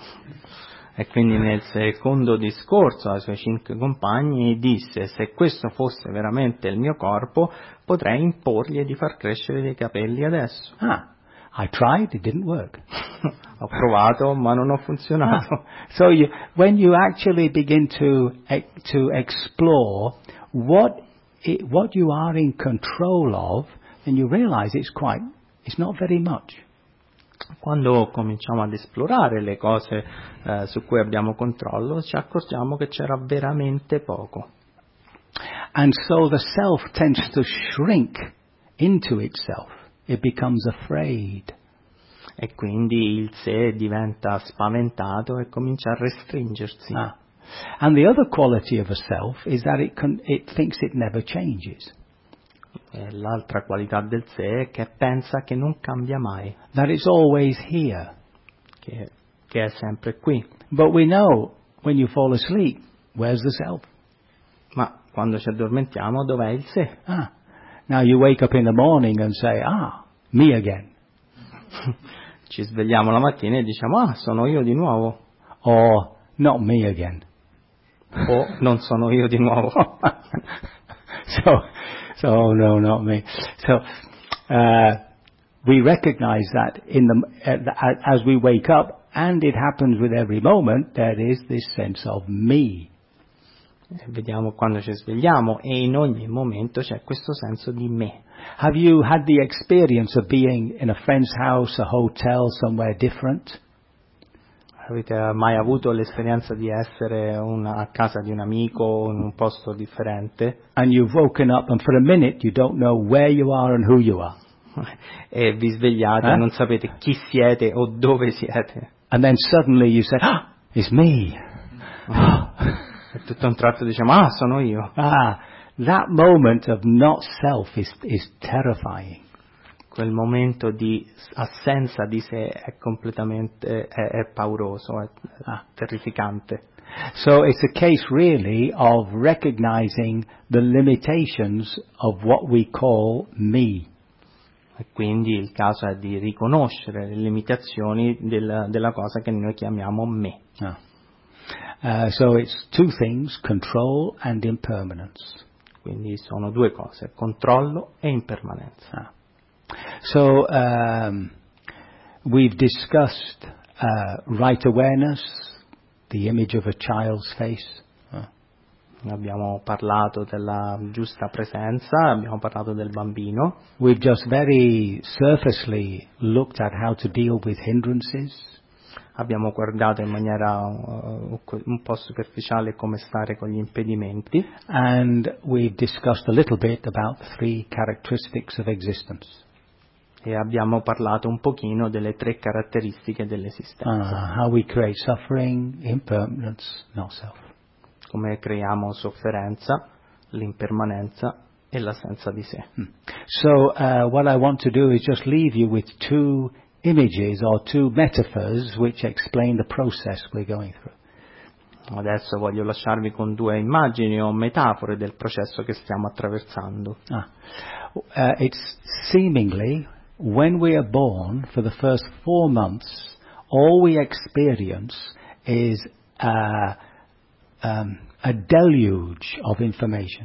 E quindi nel secondo discorso ai suoi cinque compagni disse: se questo fosse veramente il mio corpo, potrei imporgli di far crescere dei capelli adesso. Ah, I tried, it didn't work. Ho provato, ma non ho funzionato. Ah. So you, when you actually begin to to explore what it, what you are in control of, then you realize it's quite, it's not very much. Quando cominciamo ad esplorare le cose eh, su cui abbiamo controllo, ci accorgiamo che c'era veramente poco. And so the self tends to shrink into itself. It becomes afraid. E quindi il sé diventa spaventato e comincia a restringersi. Ah. And the other quality of a self is that it, can, it thinks it never changes. E l'altra qualità del sé è che pensa che non cambia mai. That it's always here. Che, che è sempre qui. But we know when you fall asleep, where's the self? Ma quando ci addormentiamo, dov'è il sé? Ah. Now you wake up in the morning and say, ah, me again. Ci svegliamo la mattina e diciamo, ah, sono io di nuovo. Or, not me again. o non sono io di nuovo. so, so oh no, not me. So uh, we recognize that in the uh, as we wake up, and it happens with every moment. There is this sense of me. Vediamo quando ci svegliamo e in ogni momento c'è questo senso di me. Have you had the experience of being in a friend's house, a hotel, somewhere different? Avete mai avuto l'esperienza di essere una, a casa di un amico o in un posto differente? And you've woken up and for a minute you don't know where you are and who you are. E vi svegliate eh? e non sapete chi siete o dove siete. And then suddenly you say, ah, it's me. E tutto a un tratto diciamo, ah, sono io. Ah, that moment of not self is, is terrifying. Quel momento di assenza di sé è completamente, è, è pauroso, è ah. terrificante. So it's a case really of recognizing the limitations of what we call me. E quindi il caso è di riconoscere le limitazioni del, della cosa che noi chiamiamo me. Ah. Uh, so it's two things, control and impermanence. Quindi sono due cose, controllo e impermanenza. Ah. So um, we've discussed uh, right awareness, the image of a child's face. Uh. Abbiamo parlato della giusta presenza, abbiamo parlato del bambino. We've just very surfacely looked at how to deal with hindrances. Abbiamo guardato in maniera uh, un po' superficiale come stare con gli impedimenti. And we've discussed a little bit about the three characteristics of existence. E abbiamo parlato un pochino delle tre caratteristiche dell'esistenza. Uh, how we create suffering, impermanence, not self. Come creiamo sofferenza, l'impermanenza e l'assenza di sé. Hmm. So uh, what I want to do is just leave you with two images or two metaphors which explain the process we're going through. Adesso voglio lasciarvi con due immagini o metafore del processo che stiamo attraversando. Ah. Uh, it's seemingly when we are born, for the first four months, all we experience is uh, um, a deluge of information.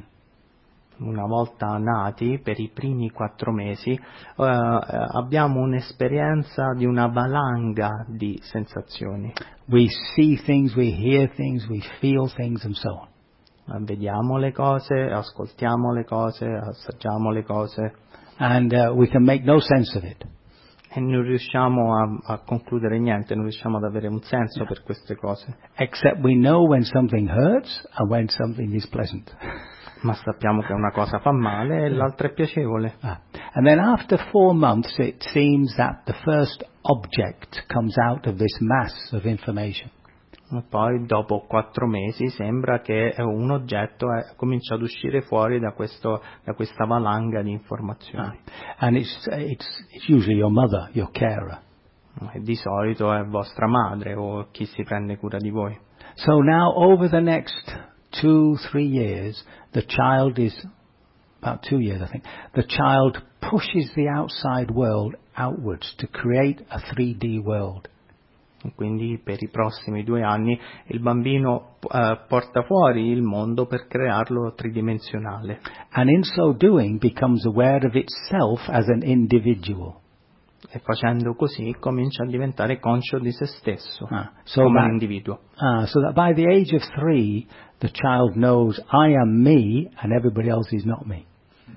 Una volta nati, per i primi quattro mesi, uh, abbiamo un'esperienza di una valanga di sensazioni. We see things, we hear things, we feel things and so on. Vediamo le cose, ascoltiamo le cose, assaggiamo le cose. And uh, we can make no sense of it. E non riusciamo a, a concludere niente, non riusciamo ad avere un senso yeah. per queste cose. Except we know when something hurts and when something is pleasant. Ma sappiamo che una cosa fa male e l'altra è piacevole. Ah. And then after four months it seems that the first object comes out of this mass of information. E poi dopo quattro mesi sembra che un oggetto è, comincia ad uscire fuori da, questo, da questa valanga di informazioni. Ah. And it's, it's, it's usually your mother, your carer. E di solito è vostra madre o chi si prende cura di voi. So now over the next two, three years, the child is, about two years I think, the child pushes the outside world outwards to create a three D world. Quindi per i prossimi due anni il bambino uh, porta fuori il mondo per crearlo tridimensionale. And in so doing becomes aware of itself as an individual. E facendo così comincia a diventare conscio di se stesso, ah, so come that, un individuo. Ah, so that by the age of three, the child knows I am me and everybody else is not me.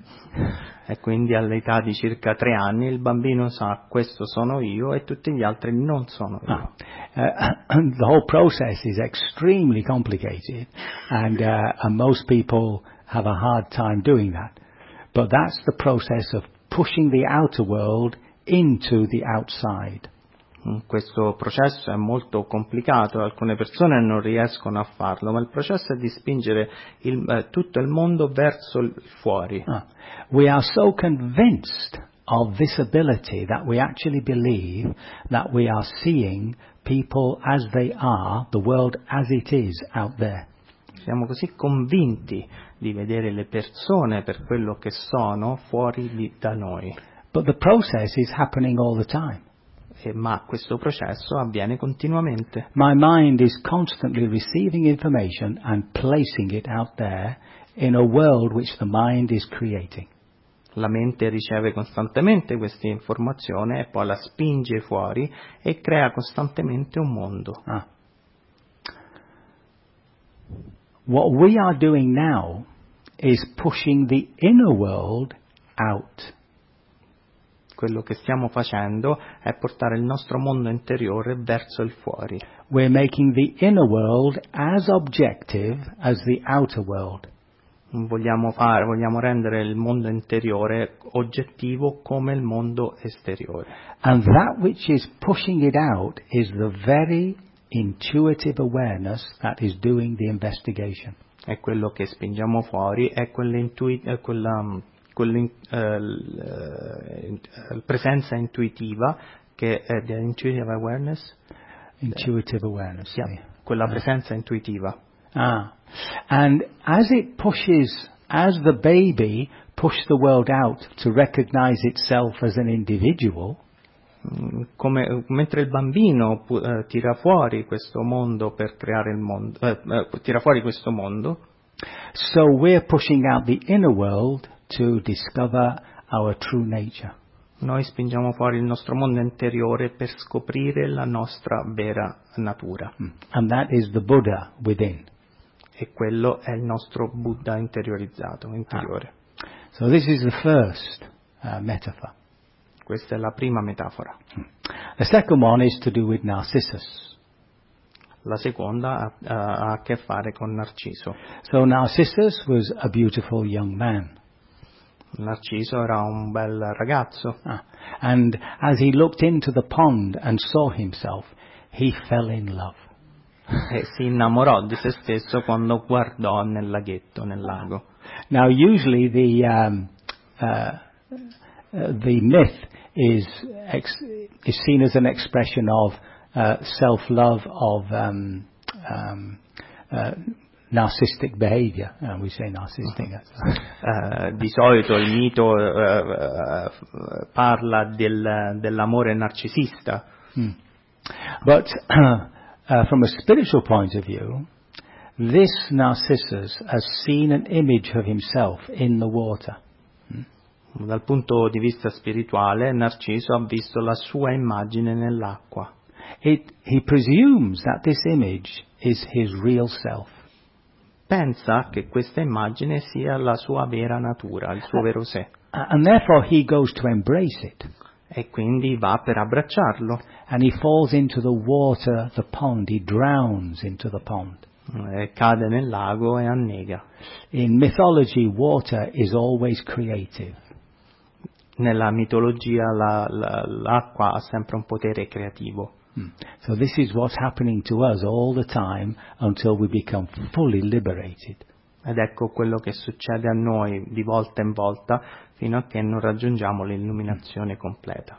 E quindi all'età di circa tre anni il bambino sa questo sono io e tutti gli altri non sono io. Ah. Uh, the whole process is extremely complicated and, uh, and most people have a hard time doing that. But that's the process of pushing the outer world into the outside. Questo processo è molto complicato, alcune persone non riescono a farlo, ma il processo è di spingere il, eh, tutto il mondo verso il fuori. Ah. We are so convinced of this ability that we actually believe that we are seeing people as they are, the world as it is out there. Siamo così convinti di vedere le persone per quello che sono fuori di, da noi. But the process is happening all the time. e, ma questo processo avviene continuamente. My mind is constantly receiving information and placing it out there in a world which the mind is creating. La mente riceve costantemente questa informazione e poi la spinge fuori e crea costantemente un mondo. Ah. What we are doing now is pushing the inner world out. Quello che stiamo facendo è portare il nostro mondo interiore verso il fuori. We're making the inner world as objective as the outer world. Vogliamo fare, vogliamo rendere il mondo interiore oggettivo come il mondo esteriore. And that which is pushing it out is the very intuitive awareness that is doing the investigation. E quello che spingiamo fuori è quell'intui- eh, quella, quella eh, l- presenza intuitiva che è the intuitive awareness. Intuitive awareness. Yeah, yeah. quella Ah. presenza intuitiva. Ah. And as it pushes, as the baby pushed the world out to recognize itself as an individual, Come, mentre il bambino eh, tira fuori questo mondo per creare il mondo, eh, eh, tira fuori questo mondo, so we're pushing out the inner world to discover our true nature. noi spingiamo fuori il nostro mondo interiore per scoprire la nostra vera natura. And that is the Buddha within. E quello è il nostro Buddha interiorizzato, interiore. Ah. So this is the first uh, metaphor. Questa è la prima metafora. The second one is to do with Narcissus. La seconda ha, ha, ha a che fare con Narciso. So Narcissus was a beautiful young man. Narciso era un bel ragazzo. Ah. And as he looked into the pond and saw himself, he fell in love. E si innamorò di se stesso quando guardò nel laghetto, nel lago. Now usually the um, uh, uh, the myth is ex- is seen as an expression of uh, self-love, of um, um, uh, narcissistic behavior. Uh, we say narcissistic. Uh, di solito il mito uh, uh, parla del, dell'amore narcisista. Hmm. But uh, from a spiritual point of view, this Narcissus has seen an image of himself in the water. Dal punto di vista spirituale, Narciso ha visto la sua immagine nell'acqua. It, he presumes that this image is his real self. Pensa che questa immagine sia la sua vera natura, il suo vero sé. And therefore he goes to embrace it. E quindi va per abbracciarlo. And he falls into the water, the pond. He drowns into the pond. E cade nel lago e annega. In mythology, water is always creative. Nella mitologia la, la, l'acqua ha sempre un potere creativo. Hmm. So this is what's happening to us all the time until we become fully liberated. Ed ecco quello che succede a noi di volta in volta fino a che non raggiungiamo l'illuminazione completa.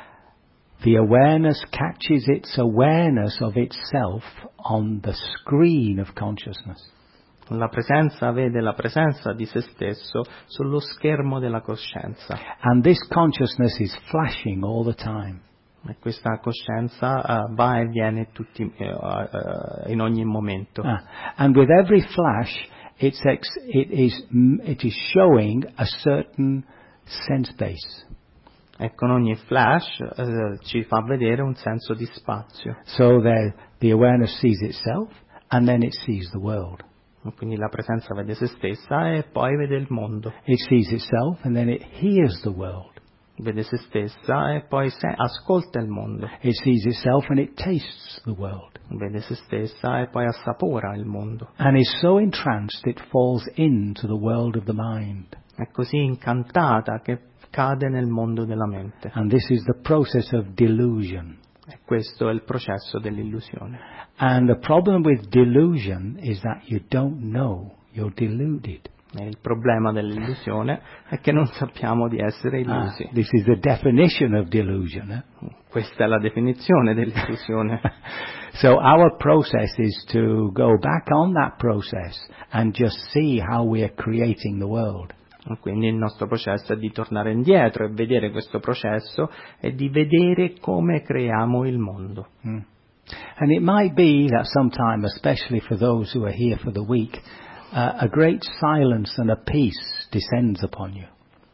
The awareness catches its awareness of itself on the screen of consciousness. La presenza vede la presenza di se stesso sullo schermo della coscienza. And this consciousness is flashing all the time. E questa coscienza uh, va e viene tutti, uh, uh, in ogni momento. Ah. And with every flash, it's ex- it is it is showing a certain sense base. E con ogni flash uh, ci fa vedere un senso di spazio. So that the awareness sees itself, and then it sees the world. Quindi la presenza vede se stessa e poi vede il mondo. It sees itself, and then it hears the world. Vede se stessa e poi se- ascolta il mondo. It sees itself, and it tastes the world. Vede se stessa e poi assapora il mondo. And is so entranced it falls into the world of the mind. È così incantata che cade nel mondo della mente. And this is the process of delusion. E questo è il processo dell'illusione. And the problem with delusion is that you don't know you're deluded. E il problema dell'illusione è che non sappiamo di essere Ah, illusi. this is the definition of delusion. Eh? Questa è la definizione dell'illusione. So our process is to go back on that process and just see how we are creating the world. Quindi il nostro processo è di tornare indietro e vedere questo processo e di vedere come creiamo il mondo. Mm. And it might be that sometime, especially for those who are here for the week, uh, a great silence and a peace descends upon you.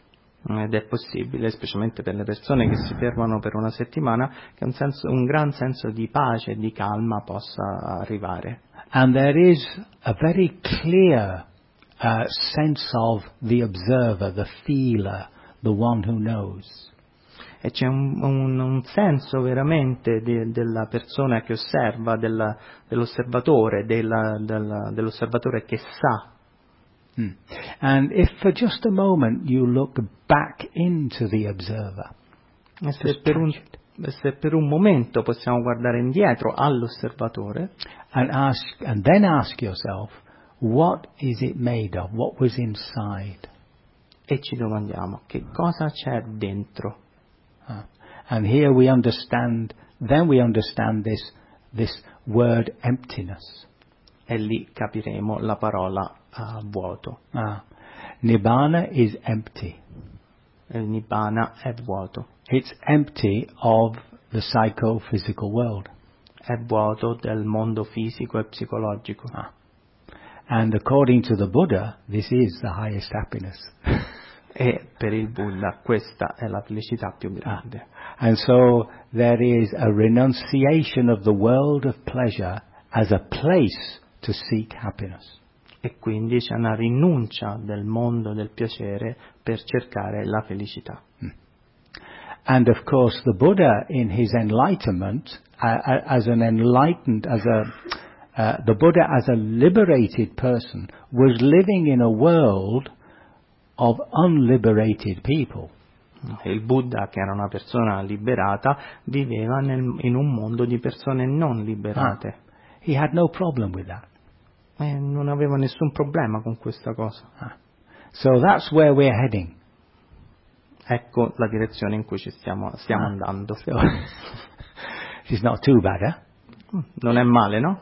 Ed è possibile, specialmente per le persone che si fermano per una settimana, che un, senso, un gran senso di pace e di calma possa arrivare. And there is a very clear uh, sense of the observer, the feeler, the one who knows. E c'è un, un, un senso veramente de, della persona che osserva, della, dell'osservatore, della, della, dell'osservatore che sa. Mm. And if for just a moment you look back into the observer, E se per, un, se per un momento possiamo guardare indietro all'osservatore and ask, and then ask yourself, what is it made of? What was inside? e ci domandiamo che cosa c'è dentro. Uh, and here we understand, then we understand this, this word emptiness. E lì capiremo la parola uh, vuoto. Uh, Nibbana is empty. Il Nibbana è vuoto. It's empty of the psychophysical world. È vuoto del mondo fisico e psicologico. Ah. And according to the Buddha, this is the highest happiness. E per il Buddha questa è la felicità più grande. Ah. And so there is a renunciation of the world of pleasure as a place to seek happiness. E quindi c'è una rinuncia del mondo del piacere per cercare la felicità. Mm. And of course the Buddha in his enlightenment, uh, as an enlightened, as a, uh, the Buddha as a liberated person was living in a world of unliberated people. Il Buddha, che era una persona liberata, viveva nel, in un mondo di persone non liberate. Ah. He had no problem with that. E non aveva nessun problema con questa cosa. Ah. So that's where we're heading. Ecco la direzione in cui ci stiamo, stiamo Ah. andando. So, it's not too bad, eh? Non è male, no?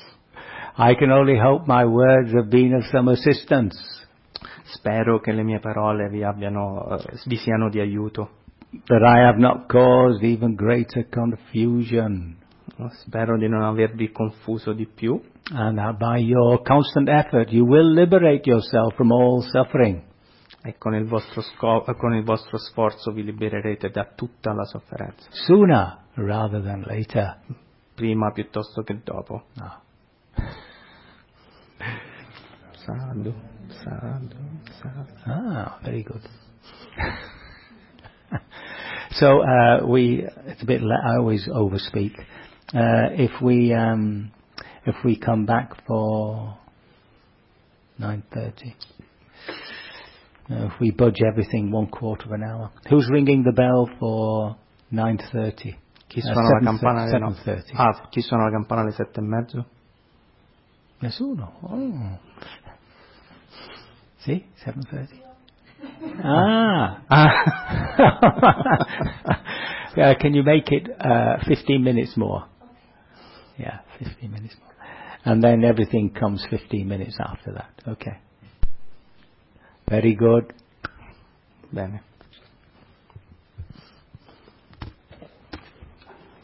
I can only hope my words have been of some assistance. Spero che le mie parole vi abbiano, uh, vi siano di aiuto. That I have not caused even greater confusion. Spero di non avervi confuso di più. And that by your constant effort you will liberate yourself from all suffering. E con il vostro sco- con il vostro sforzo vi libererete da tutta la sofferenza. Sooner rather than later. Prima piuttosto che dopo. No. Sadhu, sadhu, sadhu. Ah, very good. So uh, we, it's a bit. I always overspeak. Uh, if we um, if we come back for nine thirty, uh, if we budge everything one quarter of an hour. Who's ringing the bell for nine thirty? Chi suona la campana alle no? Ah, chi suona la campana alle sette e mezzo? Nessuno. Oh. See, seven thirty. Ah. ah. uh, can you make it uh, fifteen minutes more? Yeah, fifteen minutes more. And then everything comes fifteen minutes after that. Okay. Very good. Bene.